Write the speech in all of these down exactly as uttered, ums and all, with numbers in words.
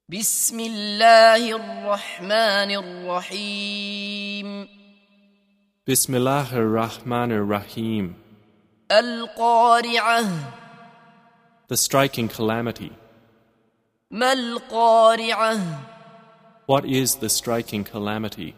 بسم الله الرحمن الرحيم Bismillah ar-Rahman ar-Rahim. القارعة The striking calamity. ما القارعة What is the striking calamity?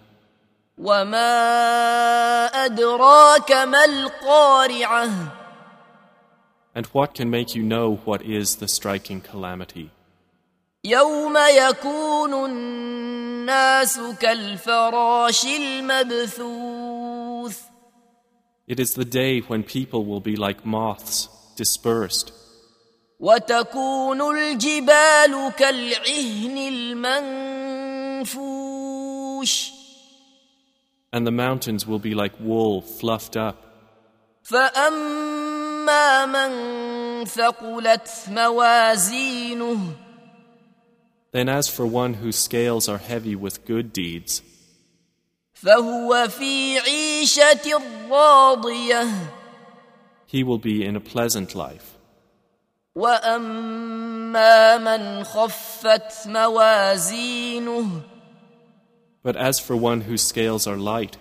وما أدراك ما القارعة And what can make you know what is the striking calamity? يوم يكون الناس كالفراش المبثوث It is the day when people will be like moths, dispersed, وتكون الجبال كالعهن المنفوش and the mountains will be like wool fluffed up. فأما من ثقلت موازينه Then as for one whose scales are heavy with good deeds, فهو في عيشة راضية he will be in a pleasant life. وأما من خفت موازينه But as for one whose scales are light,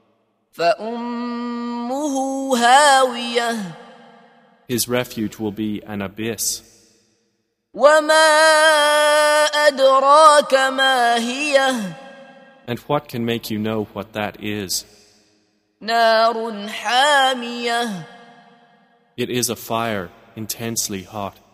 فأمه هاوية his refuge will be an abyss. وما أدراك ما هي And what can make you know what that is? نار حامية It is a fire intensely hot.